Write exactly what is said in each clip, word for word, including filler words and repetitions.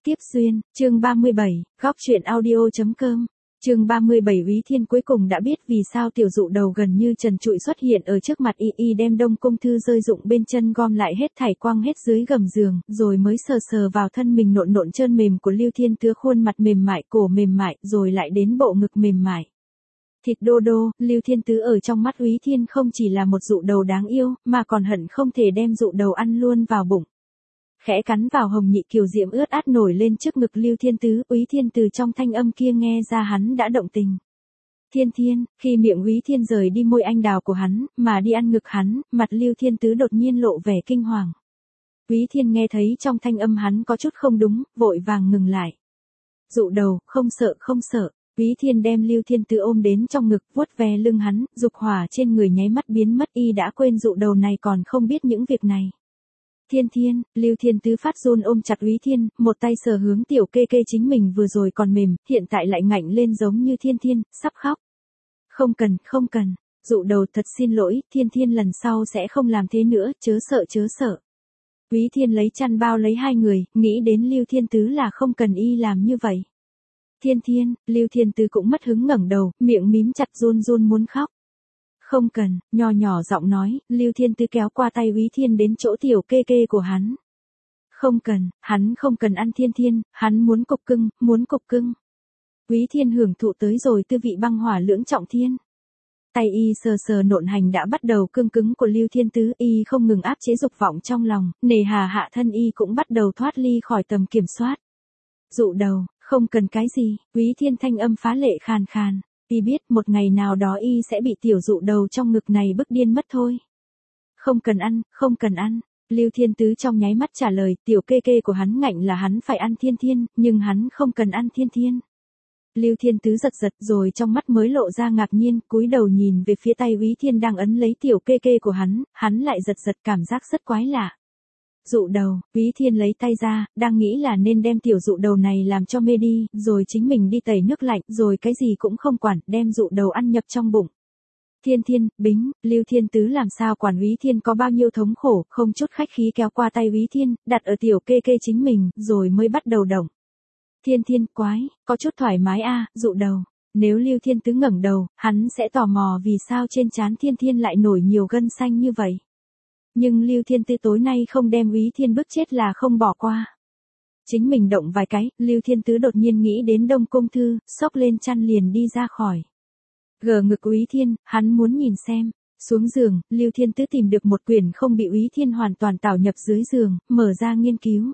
Tiếp duyên, chương ba mươi bảy, góc truyện audio chấm com. Chương ba mươi bảy Úy Thiên cuối cùng đã biết vì sao tiểu dụ đầu gần như trần trụi xuất hiện ở trước mặt y y đem đông cung thư rơi dụng bên chân gom lại hết thảy quăng hết dưới gầm giường, rồi mới sờ sờ vào thân mình nộn nộn trơn mềm của Lưu Thiên Tứ, khuôn mặt mềm mại, cổ mềm mại, rồi lại đến bộ ngực mềm mại. Thịt đô đô, Lưu Thiên Tứ ở trong mắt Úy Thiên không chỉ là một dụ đầu đáng yêu, mà còn hận không thể đem dụ đầu ăn luôn vào bụng. Khẽ cắn vào hồng nhị kiều diễm ướt át nổi lên trước ngực Lưu Thiên Tứ, Úy Thiên từ trong thanh âm kia nghe ra hắn đã động tình. Thiên Thiên, khi miệng Úy Thiên rời đi môi anh đào của hắn, mà đi ăn ngực hắn, mặt Lưu Thiên Tứ đột nhiên lộ vẻ kinh hoàng. Úy Thiên nghe thấy trong thanh âm hắn có chút không đúng, vội vàng ngừng lại. Dụ đầu, không sợ không sợ. Úy Thiên đem Lưu Thiên Tứ ôm đến trong ngực, vuốt ve lưng hắn, dục hỏa trên người nháy mắt biến mất, y đã quên dụ đầu này còn không biết những việc này. Thiên Thiên, Lưu Thiên Tứ phát run ôm chặt Úy Thiên, một tay sờ hướng tiểu kê kê chính mình vừa rồi còn mềm, hiện tại lại ngạnh lên giống như Thiên Thiên, sắp khóc. Không cần, không cần, dụ đầu thật xin lỗi, Thiên Thiên lần sau sẽ không làm thế nữa, chớ sợ chớ sợ. Úy Thiên lấy chăn bao lấy hai người, nghĩ đến Lưu Thiên Tứ là không cần y làm như vậy. Thiên Thiên, Lưu Thiên Tứ cũng mất hứng ngẩng đầu, miệng mím chặt run run muốn khóc. Không cần, nho nhỏ giọng nói, Lưu Thiên Tứ kéo qua tay Úy Thiên đến chỗ tiểu kê kê của hắn. Không cần, hắn không cần ăn Thiên Thiên, hắn muốn cục cưng, muốn cục cưng. Úy Thiên hưởng thụ tới rồi tư vị băng hỏa lưỡng trọng thiên. Tay y sờ sờ nộn hành đã bắt đầu cương cứng của Lưu Thiên Tứ, y không ngừng áp chế dục vọng trong lòng, nề hà hạ thân y cũng bắt đầu thoát ly khỏi tầm kiểm soát. Dụ đầu, không cần cái gì, Úy Thiên thanh âm phá lệ khàn khàn. Y biết một ngày nào đó y sẽ bị tiểu dụ đầu trong ngực này bức điên mất thôi. Không cần ăn, không cần ăn. Lưu Thiên Tứ trong nháy mắt trả lời, tiểu kê kê của hắn ngạnh là hắn phải ăn Thiên Thiên, nhưng hắn không cần ăn Thiên Thiên. Lưu Thiên Tứ giật giật rồi trong mắt mới lộ ra ngạc nhiên, cúi đầu nhìn về phía tay Úy Thiên đang ấn lấy tiểu kê kê của hắn, hắn lại giật giật cảm giác rất quái lạ. Dụ đầu, Úy Thiên lấy tay ra, đang nghĩ là nên đem tiểu dụ đầu này làm cho mê đi, rồi chính mình đi tẩy nước lạnh, rồi cái gì cũng không quản, đem dụ đầu ăn nhập trong bụng. Thiên Thiên, bính, Lưu Thiên Tứ làm sao quản Úy Thiên có bao nhiêu thống khổ, không chút khách khí kéo qua tay Úy Thiên, đặt ở tiểu kê kê chính mình, rồi mới bắt đầu động. Thiên Thiên, quái, có chút thoải mái a, à, dụ đầu. Nếu Lưu Thiên Tứ ngẩng đầu, hắn sẽ tò mò vì sao trên trán Thiên Thiên lại nổi nhiều gân xanh như vậy. Nhưng Lưu Thiên Tứ tối nay không đem Úy Thiên bức chết là không bỏ qua. Chính mình động vài cái, Lưu Thiên Tứ đột nhiên nghĩ đến Đông Cung Thư, xốc lên chăn liền đi ra khỏi. Gờ ngực Úy Thiên, hắn muốn nhìn xem. Xuống giường, Lưu Thiên Tứ tìm được một quyển không bị Úy Thiên hoàn toàn tảo nhập dưới giường, mở ra nghiên cứu.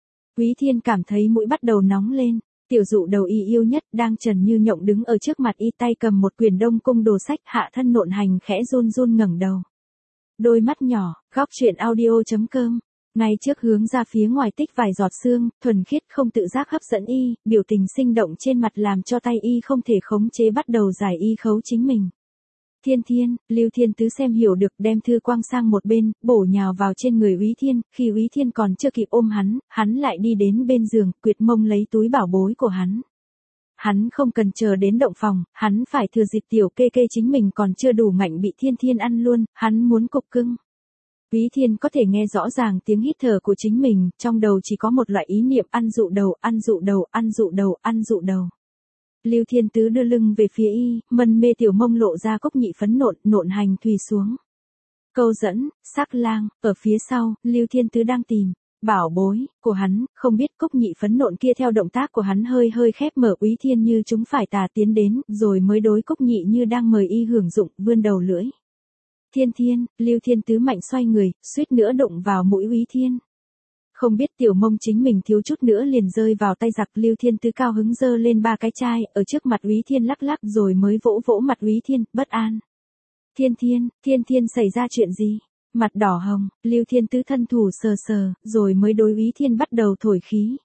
Úy Thiên cảm thấy mũi bắt đầu nóng lên. Tiểu dụ đầu y yêu nhất đang trần như nhộng đứng ở trước mặt y, tay cầm một quyển Đông Cung đồ sách, hạ thân nộn hành khẽ run run ngẩng đầu. Đôi mắt nhỏ, góc truyện audio chấm com. Ngay trước hướng ra phía ngoài tích vài giọt sương, thuần khiết không tự giác hấp dẫn y, biểu tình sinh động trên mặt làm cho tay y không thể khống chế bắt đầu giải y khấu chính mình. Thiên Thiên, Lưu Thiên Tứ xem hiểu được đem thư quang sang một bên, bổ nhào vào trên người Úy Thiên, khi Úy Thiên còn chưa kịp ôm hắn, hắn lại đi đến bên giường, quyệt mông lấy túi bảo bối của hắn. Hắn không cần chờ đến động phòng, hắn phải thừa dịp tiểu kê kê chính mình còn chưa đủ ngạnh bị Thiên Thiên ăn luôn, hắn muốn cục cưng. Úy Thiên có thể nghe rõ ràng tiếng hít thở của chính mình, trong đầu chỉ có một loại ý niệm ăn dụ đầu, ăn dụ đầu, ăn dụ đầu, ăn dụ đầu. Lưu Thiên Tứ đưa lưng về phía y, mân mê tiểu mông lộ ra cốc nhị phấn nộn, nộn hành thùy xuống. Câu dẫn, sắc lang, ở phía sau, Lưu Thiên Tứ đang tìm. Bảo bối, của hắn, không biết cốc nhị phấn nộn kia theo động tác của hắn hơi hơi khép mở, Úy Thiên như chúng phải tà tiến đến, rồi mới đối cốc nhị như đang mời y hưởng dụng, vươn đầu lưỡi. Thiên Thiên, Lưu Thiên Tứ mạnh xoay người, suýt nữa đụng vào mũi Úy Thiên. Không biết tiểu mông chính mình thiếu chút nữa liền rơi vào tay giặc, Lưu Thiên Tứ cao hứng giơ lên ba cái chai, ở trước mặt Úy Thiên lắc lắc rồi mới vỗ vỗ mặt Úy Thiên, bất an. Thiên Thiên, Thiên Thiên xảy ra chuyện gì? Mặt đỏ hồng, Lưu Thiên Tứ thân thủ sờ sờ, rồi mới đối Úy Thiên bắt đầu thổi khí.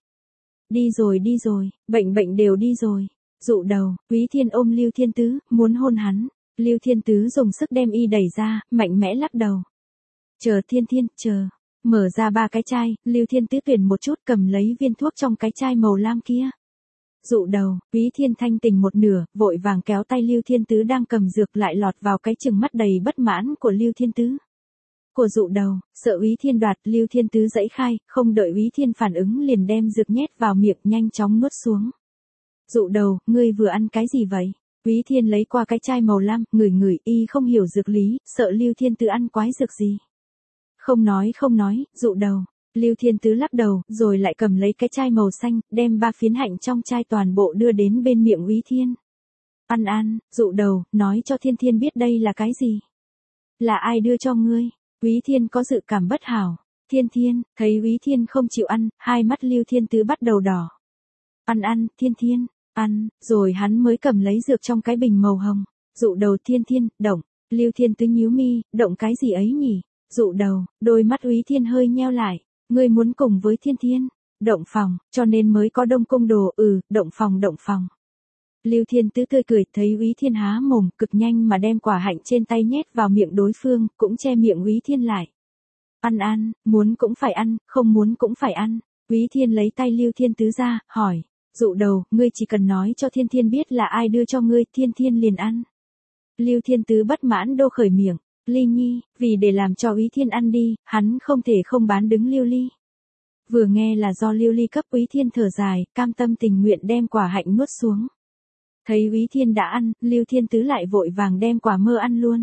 Đi rồi đi rồi, bệnh bệnh đều đi rồi. Dụ đầu, Úy Thiên ôm Lưu Thiên Tứ, muốn hôn hắn. Lưu Thiên Tứ dùng sức đem y đẩy ra, mạnh mẽ lắc đầu. Chờ Thiên Thiên, chờ. Mở ra ba cái chai, Lưu Thiên Tứ tuyển một chút cầm lấy viên thuốc trong cái chai màu lam kia. Dụ đầu, Úy Thiên thanh tỉnh một nửa, vội vàng kéo tay Lưu Thiên Tứ đang cầm dược lại lọt vào cái chừng mắt đầy bất mãn của Lưu Thiên Tứ. của dụ đầu, sợ Úy Thiên đoạt, Lưu Thiên Tứ giãy khai, không đợi Úy Thiên phản ứng liền đem dược nhét vào miệng nhanh chóng nuốt xuống. Dụ đầu, ngươi vừa ăn cái gì vậy? Úy Thiên lấy qua cái chai màu lam, ngửi ngửi, y không hiểu dược lý, sợ Lưu Thiên Tứ ăn quái dược gì. Không nói không nói, dụ đầu. Lưu Thiên Tứ lắc đầu, rồi lại cầm lấy cái chai màu xanh, đem ba phiến hạnh trong chai toàn bộ đưa đến bên miệng Úy Thiên. Ăn ăn, dụ đầu, nói cho Thiên Thiên biết đây là cái gì. Là ai đưa cho ngươi? Úy Thiên có dự cảm bất hảo. Thiên Thiên, thấy Úy Thiên không chịu ăn, hai mắt Lưu Thiên Tứ bắt đầu đỏ. Ăn ăn, Thiên Thiên, ăn, rồi hắn mới cầm lấy dược trong cái bình màu hồng. Dụ đầu Thiên Thiên, động. Lưu Thiên Tứ nhíu mi, động cái gì ấy nhỉ? Dụ đầu, đôi mắt Úy Thiên hơi nheo lại. Ngươi muốn cùng với Thiên Thiên, động phòng, cho nên mới có Đông Cung đồ, ừ, động phòng động phòng. Lưu Thiên Tứ tươi cười, thấy Úy Thiên há mồm, cực nhanh mà đem quả hạnh trên tay nhét vào miệng đối phương, cũng che miệng Úy Thiên lại. Ăn ăn, muốn cũng phải ăn, không muốn cũng phải ăn. Úy Thiên lấy tay Lưu Thiên Tứ ra, hỏi, dụ đầu, ngươi chỉ cần nói cho Thiên Thiên biết là ai đưa cho ngươi, Thiên Thiên liền ăn. Lưu Thiên Tứ bất mãn đô khởi miệng. Ly Nhi, vì để làm cho Úy Thiên ăn đi, hắn không thể không bán đứng Lưu Ly. Vừa nghe là do Lưu Ly cấp, Úy Thiên thở dài, cam tâm tình nguyện đem quả hạnh nuốt xuống. Thấy Úy Thiên đã ăn, Lưu Thiên Tứ lại vội vàng đem quả mơ ăn luôn.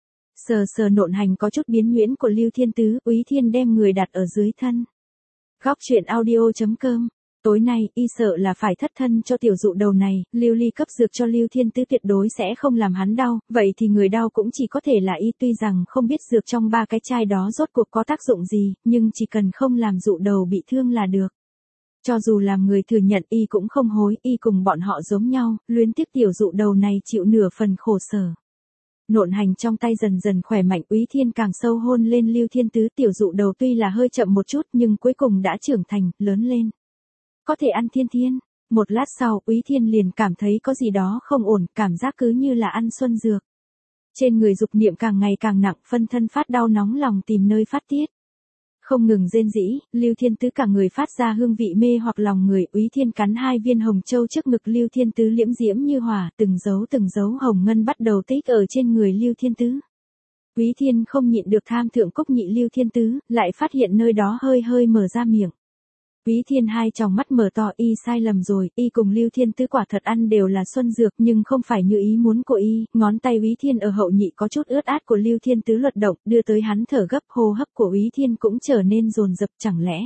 Sờ sờ nộn hành có chút biến nhuyễn của Lưu Thiên Tứ, Úy Thiên đem người đặt ở dưới thân. Góc truyện audio chấm com. Tối nay, y sợ là phải thất thân cho tiểu dụ đầu này, Lưu Ly cấp dược cho Lưu Thiên Tứ tuyệt đối sẽ không làm hắn đau, vậy thì người đau cũng chỉ có thể là y, tuy rằng không biết dược trong ba cái chai đó rốt cuộc có tác dụng gì, nhưng chỉ cần không làm dụ đầu bị thương là được. Cho dù làm người thừa nhận y cũng không hối, y cùng bọn họ giống nhau, luyến tiếc tiểu dụ đầu này chịu nửa phần khổ sở. Nộn hành trong tay dần dần khỏe mạnh, Úy Thiên càng sâu hôn lên Lưu Thiên Tứ, tiểu dụ đầu tuy là hơi chậm một chút nhưng cuối cùng đã trưởng thành, lớn lên. Có thể ăn Thiên Thiên. Một lát sau, Úy Thiên liền cảm thấy có gì đó không ổn, cảm giác cứ như là ăn xuân dược. Trên người dục niệm càng ngày càng nặng, phân thân phát đau nóng lòng tìm nơi phát tiết. Không ngừng rên rỉ, Lưu Thiên Tứ cả người phát ra hương vị mê hoặc lòng người, Úy Thiên cắn hai viên hồng châu trước ngực Lưu Thiên Tứ liễm diễm như hỏa, từng dấu từng dấu hồng ngân bắt đầu tích ở trên người Lưu Thiên Tứ. Úy Thiên không nhịn được tham thượng cốc nhị Lưu Thiên Tứ, lại phát hiện nơi đó hơi hơi mở ra miệng. Úy Thiên hai tròng mắt mở to, y sai lầm rồi, y cùng Lưu Thiên Tứ quả thật ăn đều là xuân dược nhưng không phải như ý muốn của y, ngón tay Úy Thiên ở hậu nhị có chút ướt át của Lưu Thiên Tứ luật động, đưa tới hắn thở gấp, hô hấp của Úy Thiên cũng trở nên dồn dập, chẳng lẽ.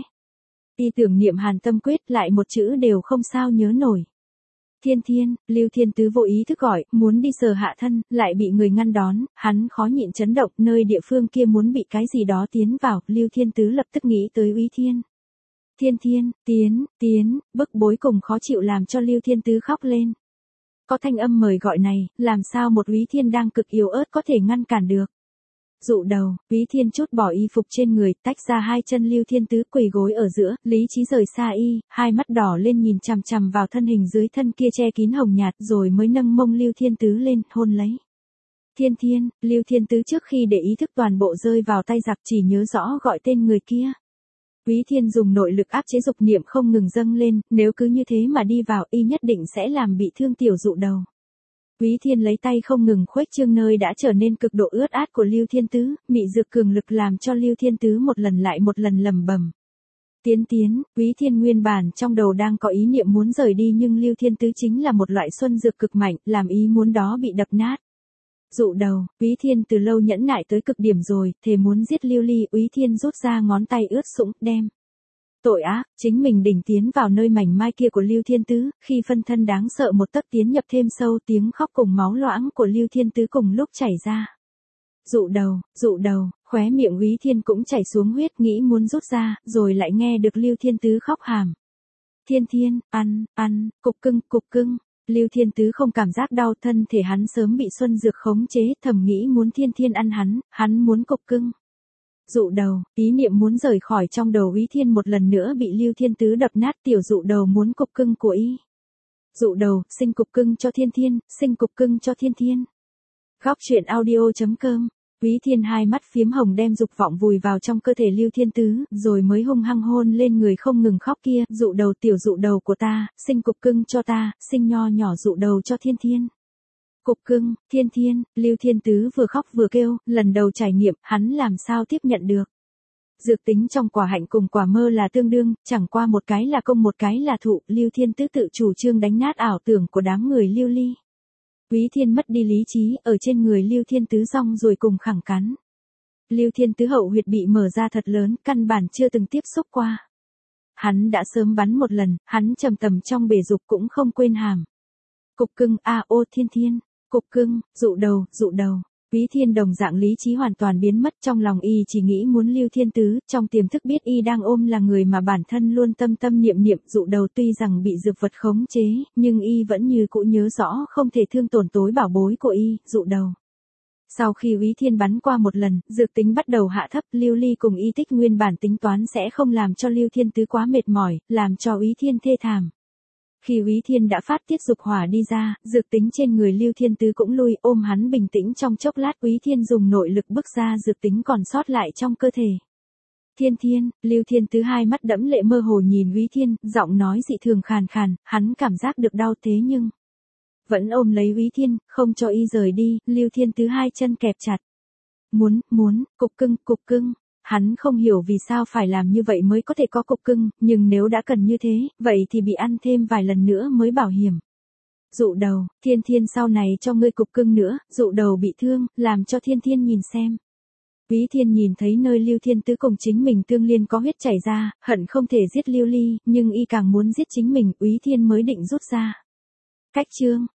Y tưởng niệm Hàn Tâm Quyết lại một chữ đều không sao nhớ nổi. Thiên Thiên, Lưu Thiên Tứ vô ý thức gọi, muốn đi sờ hạ thân, lại bị người ngăn đón, hắn khó nhịn chấn động, nơi địa phương kia muốn bị cái gì đó tiến vào, Lưu Thiên Tứ lập tức nghĩ tới Úy Thiên. Thiên Thiên, tiến, tiến, bức bối cùng khó chịu làm cho Lưu Thiên Tứ khóc lên. Có thanh âm mời gọi này, làm sao một Úy Thiên đang cực yếu ớt có thể ngăn cản được. Dụ đầu, Úy Thiên chút bỏ y phục trên người, tách ra hai chân Lưu Thiên Tứ quỳ gối ở giữa, lý trí rời xa y, hai mắt đỏ lên nhìn chằm chằm vào thân hình dưới thân kia che kín hồng nhạt rồi mới nâng mông Lưu Thiên Tứ lên, hôn lấy. Thiên Thiên, Lưu Thiên Tứ trước khi để ý thức toàn bộ rơi vào tay giặc chỉ nhớ rõ gọi tên người kia. Úy Thiên dùng nội lực áp chế dục niệm không ngừng dâng lên, nếu cứ như thế mà đi vào y nhất định sẽ làm bị thương tiểu dụ đầu. Úy Thiên lấy tay không ngừng khuếch trương nơi đã trở nên cực độ ướt át của Lưu Thiên Tứ, mị dược cường lực làm cho Lưu Thiên Tứ một lần lại một lần lầm bầm. Tiến tiến, Úy Thiên nguyên bản trong đầu đang có ý niệm muốn rời đi nhưng Lưu Thiên Tứ chính là một loại xuân dược cực mạnh, làm ý muốn đó bị đập nát. Dụ đầu, Úy Thiên từ lâu nhẫn nại tới cực điểm rồi, thề muốn giết Lưu Ly, Úy Thiên rút ra ngón tay ướt sũng, đem. Tội ác, chính mình đỉnh tiến vào nơi mảnh mai kia của Lưu Thiên Tứ, khi phân thân đáng sợ một tấc tiến nhập thêm sâu, tiếng khóc cùng máu loãng của Lưu Thiên Tứ cùng lúc chảy ra. Dụ đầu, dụ đầu, khóe miệng Úy Thiên cũng chảy xuống huyết, nghĩ muốn rút ra, rồi lại nghe được Lưu Thiên Tứ khóc hàm. Thiên Thiên, ăn, ăn, cục cưng, cục cưng. Lưu Thiên Tứ không cảm giác đau, thân thể hắn sớm bị xuân dược khống chế, thầm nghĩ muốn Thiên Thiên ăn hắn, hắn muốn cục cưng. Dụ đầu, ý niệm muốn rời khỏi trong đầu Úy Thiên một lần nữa bị Lưu Thiên Tứ đập nát, tiểu dụ đầu muốn cục cưng của y. Dụ đầu, sinh cục cưng cho Thiên Thiên, sinh cục cưng cho Thiên Thiên. Góc truyện audio chấm com. Úy Thiên hai mắt phiếm hồng đem dục vọng vùi vào trong cơ thể Lưu Thiên Tứ, rồi mới hung hăng hôn lên người không ngừng khóc kia, dụ đầu tiểu dụ đầu của ta, sinh cục cưng cho ta, sinh nho nhỏ dụ đầu cho Thiên Thiên. Cục cưng, Thiên Thiên, Lưu Thiên Tứ vừa khóc vừa kêu, lần đầu trải nghiệm, hắn làm sao tiếp nhận được. Dược tính trong quả hạnh cùng quả mơ là tương đương, chẳng qua một cái là công một cái là thụ, Lưu Thiên Tứ tự chủ trương đánh nát ảo tưởng của đám người Lưu Ly. Quý Thiên mất đi lý trí, ở trên người Lưu Thiên Tứ rong rồi cùng khẳng cắn. Lưu Thiên Tứ hậu huyệt bị mở ra thật lớn, căn bản chưa từng tiếp xúc qua. Hắn đã sớm bắn một lần, hắn trầm tầm trong bể dục cũng không quên hàm. Cục cưng, a ô Thiên Thiên, cục cưng, dụ đầu, dụ đầu. Quý Thiên đồng dạng lý trí hoàn toàn biến mất, trong lòng y chỉ nghĩ muốn Lưu Thiên Tứ, trong tiềm thức biết y đang ôm là người mà bản thân luôn tâm tâm niệm niệm. Dụ đầu tuy rằng bị dược vật khống chế, nhưng y vẫn như cũ nhớ rõ không thể thương tổn tối bảo bối của y, dụ đầu. Sau khi Quý Thiên bắn qua một lần, dược tính bắt đầu hạ thấp, Lưu Ly cùng y tích nguyên bản tính toán sẽ không làm cho Lưu Thiên Tứ quá mệt mỏi, làm cho Quý Thiên thê thảm. Khi Quý Thiên đã phát tiết dục hỏa đi ra, dược tính trên người Lưu Thiên Tứ cũng lui, ôm hắn bình tĩnh trong chốc lát. Quý Thiên dùng nội lực bức ra dược tính còn sót lại trong cơ thể. Thiên Thiên, Lưu Thiên Tứ hai mắt đẫm lệ mơ hồ nhìn Quý Thiên, giọng nói dị thường khàn khàn, hắn cảm giác được đau thế nhưng vẫn ôm lấy Quý Thiên, không cho y rời đi. Lưu Thiên Tứ hai chân kẹp chặt. Muốn, muốn, cục cưng, cục cưng. Hắn không hiểu vì sao phải làm như vậy mới có thể có cục cưng, nhưng nếu đã cần như thế, vậy thì bị ăn thêm vài lần nữa mới bảo hiểm. Dụ đầu, Thiên Thiên sau này cho ngươi cục cưng nữa, dụ đầu bị thương, làm cho Thiên Thiên nhìn xem. Quý Thiên nhìn thấy nơi Lưu Thiên Tứ cùng chính mình tương liên có huyết chảy ra, hận không thể giết Lưu Ly, nhưng y càng muốn giết chính mình, Quý Thiên mới định rút ra. Cách chương